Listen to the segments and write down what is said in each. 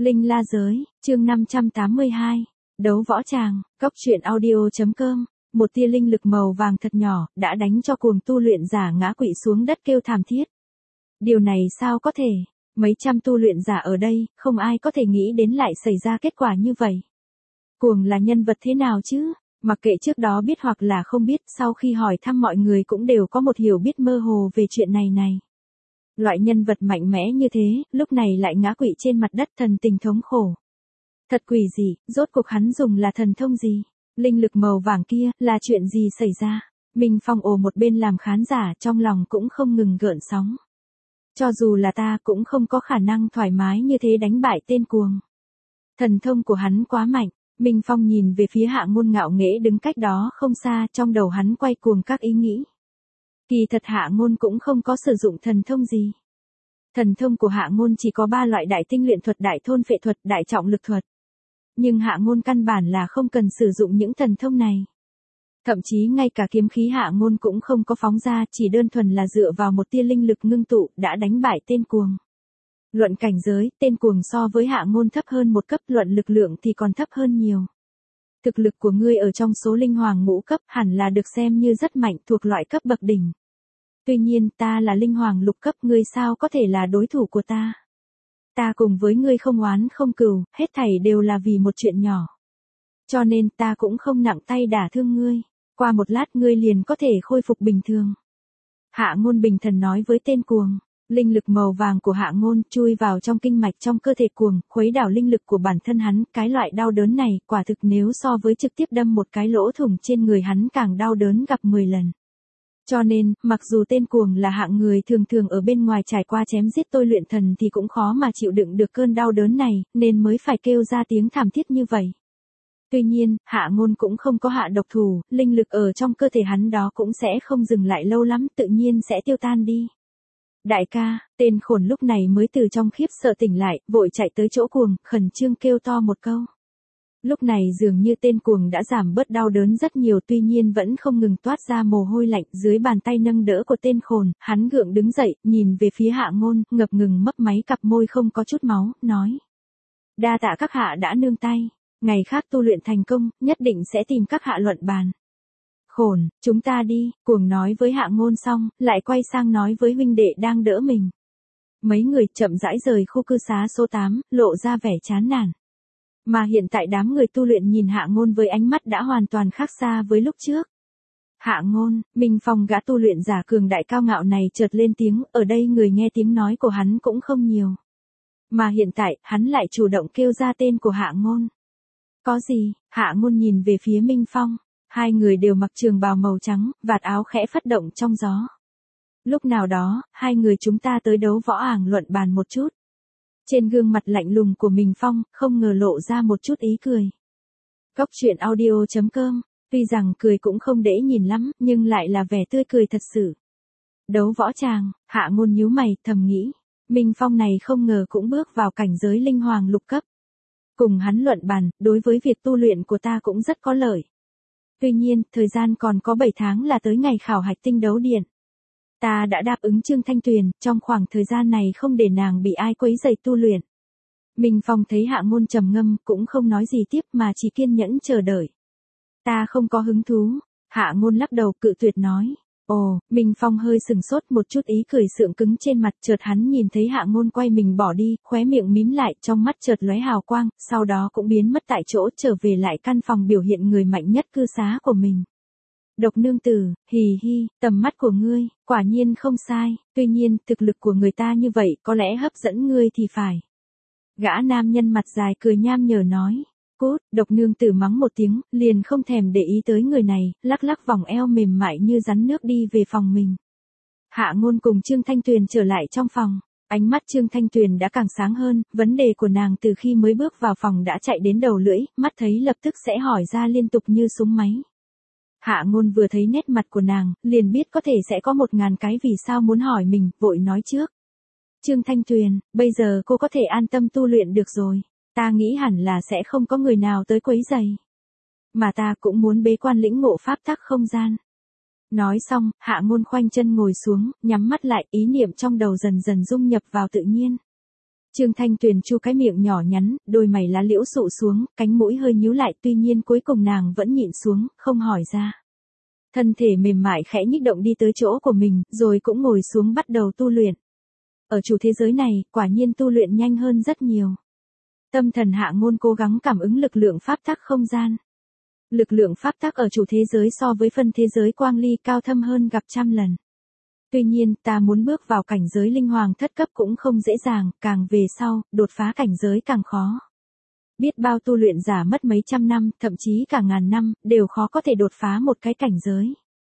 Linh La Giới, chương 582, đấu võ tràng, cóc truyện audio.com, một tia linh lực màu vàng thật nhỏ, đã đánh cho cuồng tu luyện giả ngã quỵ xuống đất kêu thảm thiết. Điều này sao có thể, mấy trăm tu luyện giả ở đây, không ai có thể nghĩ đến lại xảy ra kết quả như vậy. Cuồng là nhân vật thế nào chứ? Mặc kệ trước đó biết hoặc là không biết, sau khi hỏi thăm mọi người cũng đều có một hiểu biết mơ hồ về chuyện này. Loại nhân vật mạnh mẽ như thế, lúc này lại ngã quỵ trên mặt đất thần tình thống khổ. Thật quỷ dị, rốt cuộc hắn dùng là thần thông gì? Linh lực màu vàng kia, là chuyện gì xảy ra? Minh Phong ồ một bên làm khán giả trong lòng cũng không ngừng gợn sóng. Cho dù là ta cũng không có khả năng thoải mái như thế đánh bại tên cuồng. Thần thông của hắn quá mạnh. Minh Phong nhìn về phía Hạ Ngôn ngạo nghễ đứng cách đó không xa, trong đầu hắn quay cuồng các ý nghĩ. Kỳ thật Hạ Ngôn cũng không có sử dụng thần thông gì. Thần thông của Hạ Ngôn chỉ có 3 loại: đại tinh luyện thuật, đại thôn phệ thuật, đại trọng lực thuật. Nhưng Hạ Ngôn căn bản là không cần sử dụng những thần thông này. Thậm chí ngay cả kiếm khí Hạ Ngôn cũng không có phóng ra, chỉ đơn thuần là dựa vào một tia linh lực ngưng tụ, đã đánh bại tên cuồng. Luận cảnh giới, tên cuồng so với Hạ Ngôn thấp hơn một cấp, luận lực lượng thì còn thấp hơn nhiều. Thực lực của ngươi ở trong số linh hoàng ngũ cấp hẳn là được xem như rất mạnh, thuộc loại cấp bậc đỉnh. Tuy nhiên ta là linh hoàng lục cấp, ngươi sao có thể là đối thủ của ta? Ta cùng với ngươi không oán không cừu, hết thảy đều là vì một chuyện nhỏ. Cho nên ta cũng không nặng tay đả thương ngươi, qua một lát ngươi liền có thể khôi phục bình thường. Hạ Ngôn bình thần nói với tên cuồng. Linh lực màu vàng của Hạ Ngôn chui vào trong kinh mạch trong cơ thể cuồng, khuấy đảo linh lực của bản thân hắn, cái loại đau đớn này, quả thực nếu so với trực tiếp đâm một cái lỗ thủng trên người hắn càng đau đớn gặp 10 lần. Cho nên, mặc dù tên cuồng là hạng người thường thường ở bên ngoài trải qua chém giết tôi luyện thần thì cũng khó mà chịu đựng được cơn đau đớn này, nên mới phải kêu ra tiếng thảm thiết như vậy. Tuy nhiên, Hạ Ngôn cũng không có hạ độc thủ, linh lực ở trong cơ thể hắn đó cũng sẽ không dừng lại lâu lắm, tự nhiên sẽ tiêu tan đi. Đại ca, tên khốn lúc này mới từ trong khiếp sợ tỉnh lại, vội chạy tới chỗ cuồng, khẩn trương kêu to một câu. Lúc này dường như tên cuồng đã giảm bớt đau đớn rất nhiều, tuy nhiên vẫn không ngừng toát ra mồ hôi lạnh, dưới bàn tay nâng đỡ của tên khốn, hắn gượng đứng dậy, nhìn về phía Hạ Ngôn, ngập ngừng mấp máy cặp môi không có chút máu, nói. Đa tạ các hạ đã nương tay, ngày khác tu luyện thành công, nhất định sẽ tìm các hạ luận bàn. Khổn, chúng ta đi, cuồng nói với Hạ Ngôn xong, lại quay sang nói với huynh đệ đang đỡ mình. Mấy người chậm rãi rời khu cư xá số 8, lộ ra vẻ chán nản. Mà hiện tại đám người tu luyện nhìn Hạ Ngôn với ánh mắt đã hoàn toàn khác xa với lúc trước. Hạ Ngôn, Minh Phong gã tu luyện giả cường đại cao ngạo này chợt lên tiếng, ở đây người nghe tiếng nói của hắn cũng không nhiều. Mà hiện tại, hắn lại chủ động kêu ra tên của Hạ Ngôn. Có gì? Hạ Ngôn nhìn về phía Minh Phong. Hai người đều mặc trường bào màu trắng, vạt áo khẽ phất động trong gió. Lúc nào đó, hai người chúng ta tới đấu võ ảng luận bàn một chút. Trên gương mặt lạnh lùng của Minh Phong, không ngờ lộ ra một chút ý cười. Cóc truyện audio.com, tuy rằng cười cũng không dễ nhìn lắm, nhưng lại là vẻ tươi cười thật sự. Đấu võ tràng, Hạ Ngôn nhíu mày, thầm nghĩ. Minh Phong này không ngờ cũng bước vào cảnh giới linh hoàng lục cấp. Cùng hắn luận bàn, đối với việc tu luyện của ta cũng rất có lợi. Tuy nhiên, thời gian còn có 7 tháng là tới ngày khảo hạch tinh đấu điện. Ta đã đáp ứng Trương Thanh Tuyền, trong khoảng thời gian này không để nàng bị ai quấy rầy tu luyện. Minh Phong thấy Hạ Ngôn trầm ngâm, cũng không nói gì tiếp mà chỉ kiên nhẫn chờ đợi. Ta không có hứng thú. Hạ Ngôn lắc đầu cự tuyệt nói. Ồ, Minh Phong hơi sừng sốt, một chút ý cười sượng cứng trên mặt, chợt hắn nhìn thấy Hạ Ngôn quay mình bỏ đi, khóe miệng mím lại, trong mắt chợt lóe hào quang, sau đó cũng biến mất tại chỗ, trở về lại căn phòng biểu hiện người mạnh nhất cư xá của mình. Độc nương tử, hì hi, tầm mắt của ngươi, quả nhiên không sai, tuy nhiên, thực lực của người ta như vậy, có lẽ hấp dẫn ngươi thì phải. Gã nam nhân mặt dài cười nham nhở nói. Cút, độc nương tử mắng một tiếng, liền không thèm để ý tới người này, lắc lắc vòng eo mềm mại như rắn nước đi về phòng mình. Hạ Ngôn cùng Trương Thanh Tuyền trở lại trong phòng, ánh mắt Trương Thanh Tuyền đã càng sáng hơn, vấn đề của nàng từ khi mới bước vào phòng đã chạy đến đầu lưỡi, mắt thấy lập tức sẽ hỏi ra liên tục như súng máy. Hạ Ngôn vừa thấy nét mặt của nàng, liền biết có thể sẽ có 1000 cái vì sao muốn hỏi mình, vội nói trước. Trương Thanh Tuyền, bây giờ cô có thể an tâm tu luyện được rồi. Ta nghĩ hẳn là sẽ không có người nào tới quấy rầy. Mà ta cũng muốn bế quan lĩnh ngộ pháp tắc không gian. Nói xong, Hạ Ngôn khoanh chân ngồi xuống, nhắm mắt lại, ý niệm trong đầu dần dần dung nhập vào tự nhiên. Trương Thanh Tuyền chu cái miệng nhỏ nhắn, đôi mày lá liễu sụ xuống, cánh mũi hơi nhíu lại, tuy nhiên cuối cùng nàng vẫn nhịn xuống, không hỏi ra. Thân thể mềm mại khẽ nhích động đi tới chỗ của mình, rồi cũng ngồi xuống bắt đầu tu luyện. Ở chủ thế giới này, quả nhiên tu luyện nhanh hơn rất nhiều. Tâm thần Hạ Ngôn cố gắng cảm ứng lực lượng pháp tắc không gian. Lực lượng pháp tắc ở chủ thế giới so với phân thế giới quang ly cao thâm hơn gặp trăm lần. Tuy nhiên, ta muốn bước vào cảnh giới linh hoàng thất cấp cũng không dễ dàng, càng về sau, đột phá cảnh giới càng khó. Biết bao tu luyện giả mất mấy trăm năm, thậm chí cả ngàn năm, đều khó có thể đột phá một cái cảnh giới.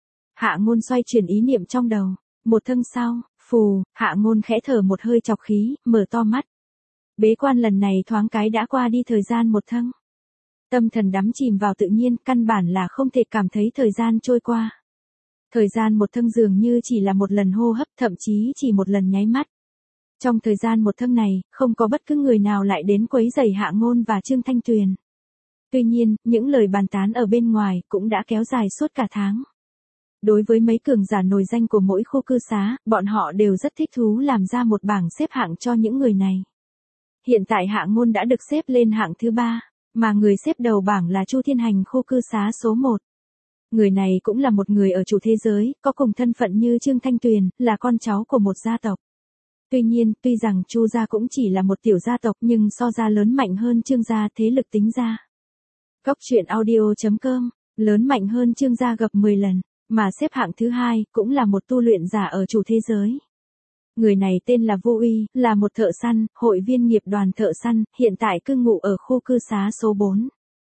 Hạ Ngôn xoay chuyển ý niệm trong đầu. Một thâng sau, phù, Hạ Ngôn khẽ thở một hơi chọc khí, mở to mắt. Bế quan lần này thoáng cái đã qua đi thời gian một thâng. Tâm thần đắm chìm vào tự nhiên, căn bản là không thể cảm thấy thời gian trôi qua. Thời gian một thâng dường như chỉ là một lần hô hấp, thậm chí chỉ một lần nháy mắt. Trong thời gian một thâng này, không có bất cứ người nào lại đến quấy rầy Hạ Ngôn và Trương Thanh Tuyền. Tuy nhiên, những lời bàn tán ở bên ngoài cũng đã kéo dài suốt cả tháng. Đối với mấy cường giả nổi danh của mỗi khu cư xá, bọn họ đều rất thích thú làm ra một bảng xếp hạng cho những người này. Hiện tại Hạ Ngôn đã được xếp lên hạng thứ 3, mà người xếp đầu bảng là Chu Thiên Hành khu cư xá số 1. Người này cũng là một người ở chủ thế giới, có cùng thân phận như Trương Thanh Tuyền, là con cháu của một gia tộc. Tuy nhiên, tuy rằng Chu gia cũng chỉ là một tiểu gia tộc nhưng so ra lớn mạnh hơn Trương gia thế lực tính ra. Cốc truyện audio.com, lớn mạnh hơn Trương gia gặp 10 lần, mà xếp hạng thứ 2, cũng là một tu luyện giả ở chủ thế giới. Người này tên là Vô Uy, là một thợ săn, hội viên nghiệp đoàn thợ săn, hiện tại cư ngụ ở khu cư xá số 4.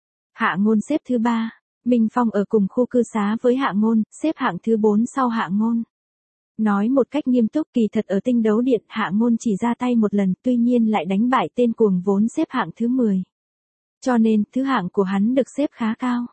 Hạ Ngôn xếp thứ 3. Minh Phong ở cùng khu cư xá với Hạ Ngôn, xếp hạng thứ 4 sau Hạ Ngôn. Nói một cách nghiêm túc, kỳ thật ở Tinh Đấu Điện Hạ Ngôn chỉ ra tay một lần, tuy nhiên lại đánh bại tên cuồng vốn xếp hạng thứ 10. Cho nên, thứ hạng của hắn được xếp khá cao.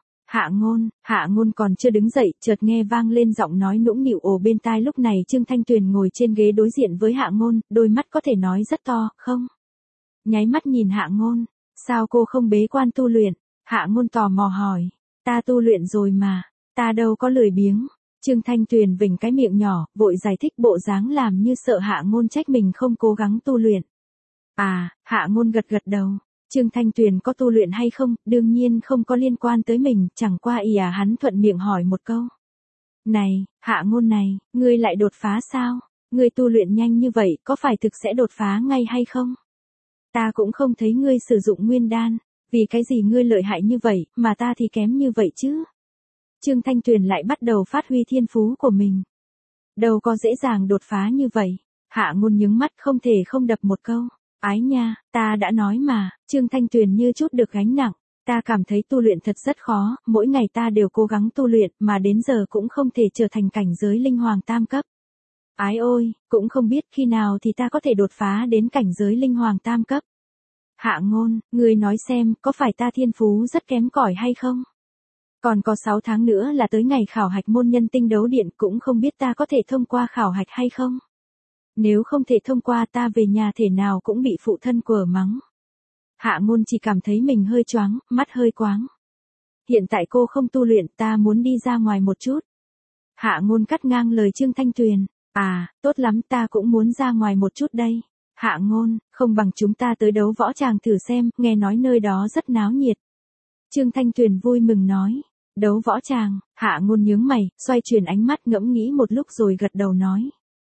Hạ Ngôn còn chưa đứng dậy, chợt nghe vang lên giọng nói nũng nịu ồ bên tai, lúc này Trương Thanh Tuyền ngồi trên ghế đối diện với Hạ Ngôn, đôi mắt có thể nói rất to, không? Nháy mắt nhìn Hạ Ngôn, sao cô không bế quan tu luyện? Hạ Ngôn tò mò hỏi, ta tu luyện rồi mà, ta đâu có lười biếng. Trương Thanh Tuyền vểnh cái miệng nhỏ, vội giải thích bộ dáng làm như sợ Hạ Ngôn trách mình không cố gắng tu luyện. À, Hạ Ngôn gật gật đầu. Trương Thanh Tuyền có tu luyện hay không, đương nhiên không có liên quan tới mình, chẳng qua hắn thuận miệng hỏi một câu. Này, Hạ Ngôn này, ngươi lại đột phá sao? Ngươi tu luyện nhanh như vậy, có phải thực sẽ đột phá ngay hay không? Ta cũng không thấy ngươi sử dụng nguyên đan, vì cái gì ngươi lợi hại như vậy, mà ta thì kém như vậy chứ? Trương Thanh Tuyền lại bắt đầu phát huy thiên phú của mình. Đâu có dễ dàng đột phá như vậy. Hạ Ngôn nhướng mắt không thể không đập một câu. Ái nha, ta đã nói mà, Trương Thanh Tuyền như chút được gánh nặng. Ta cảm thấy tu luyện thật rất khó, mỗi ngày ta đều cố gắng tu luyện mà đến giờ cũng không thể trở thành cảnh giới linh hoàng tam cấp. Ái ôi, cũng không biết khi nào thì ta có thể đột phá đến cảnh giới linh hoàng tam cấp. Hạ Ngôn, ngươi nói xem, có phải ta thiên phú rất kém cỏi hay không? Còn có 6 tháng nữa là tới ngày khảo hạch môn nhân Tinh Đấu Điện, cũng không biết ta có thể thông qua khảo hạch hay không? Nếu không thể thông qua ta về nhà thể nào cũng bị phụ thân quở mắng. Hạ Ngôn chỉ cảm thấy mình hơi choáng, mắt hơi quáng. Hiện tại cô không tu luyện, ta muốn đi ra ngoài một chút. Hạ Ngôn cắt ngang lời Trương Thanh Tuyền. À, tốt lắm, ta cũng muốn ra ngoài một chút đây. Hạ Ngôn, không bằng chúng ta tới đấu võ tràng thử xem, nghe nói nơi đó rất náo nhiệt. Trương Thanh Tuyền vui mừng nói. Đấu võ tràng, Hạ Ngôn nhướng mày, xoay chuyển ánh mắt ngẫm nghĩ một lúc rồi gật đầu nói.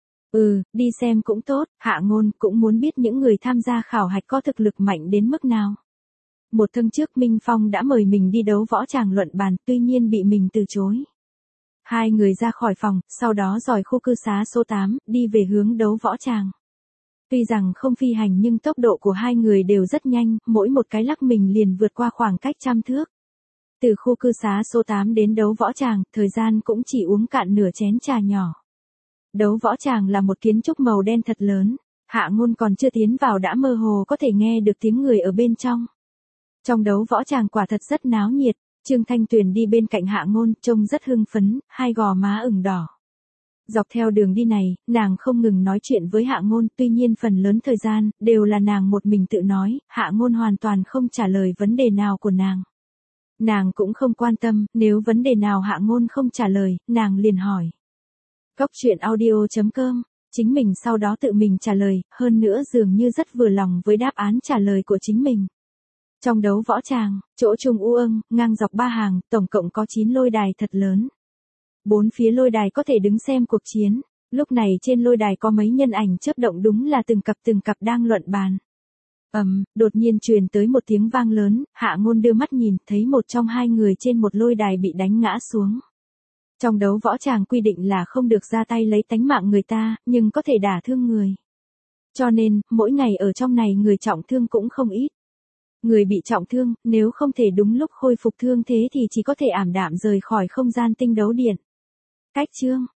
Đi xem cũng tốt, Hạ Ngôn cũng muốn biết những người tham gia khảo hạch có thực lực mạnh đến mức nào. Một thâng trước Minh Phong đã mời mình đi đấu võ tràng luận bàn, tuy nhiên bị mình từ chối. Hai người ra khỏi phòng, sau đó dòi khu cư xá số 8, đi về hướng đấu võ tràng. Tuy rằng không phi hành nhưng tốc độ của hai người đều rất nhanh, mỗi một cái lắc mình liền vượt qua khoảng cách 100 thước. Từ khu cư xá số 8 đến đấu võ tràng, thời gian cũng chỉ uống cạn nửa chén trà nhỏ. Đấu võ tràng là một kiến trúc màu đen thật lớn, Hạ Ngôn còn chưa tiến vào đã mơ hồ có thể nghe được tiếng người ở bên trong. Trong đấu võ tràng quả thật rất náo nhiệt, Trương Thanh Tuyền đi bên cạnh Hạ Ngôn, trông rất hưng phấn, hai gò má ửng đỏ. Dọc theo đường đi này, nàng không ngừng nói chuyện với Hạ Ngôn, tuy nhiên phần lớn thời gian, đều là nàng một mình tự nói, Hạ Ngôn hoàn toàn không trả lời vấn đề nào của nàng. Nàng cũng không quan tâm, nếu vấn đề nào Hạ Ngôn không trả lời, nàng liền hỏi. Cốc truyện audio.com Chính mình sau đó tự mình trả lời, hơn nữa dường như rất vừa lòng với đáp án trả lời của chính mình. Trong đấu võ tràng, chỗ trung ương, ngang dọc 3 hàng, tổng cộng có 9 lôi đài thật lớn. 4 phía lôi đài có thể đứng xem cuộc chiến. Lúc này trên lôi đài có mấy nhân ảnh chớp động, đúng là từng cặp đang luận bàn. Đột nhiên truyền tới một tiếng vang lớn, Hạ Ngôn đưa mắt nhìn, thấy một trong hai người trên một lôi đài bị đánh ngã xuống. Trong đấu võ tràng quy định là không được ra tay lấy tánh mạng người ta, nhưng có thể đả thương người. Cho nên, mỗi ngày ở trong này người trọng thương cũng không ít. Người bị trọng thương, nếu không thể đúng lúc khôi phục thương thế thì chỉ có thể ảm đạm rời khỏi không gian tinh đấu điện. Cách chương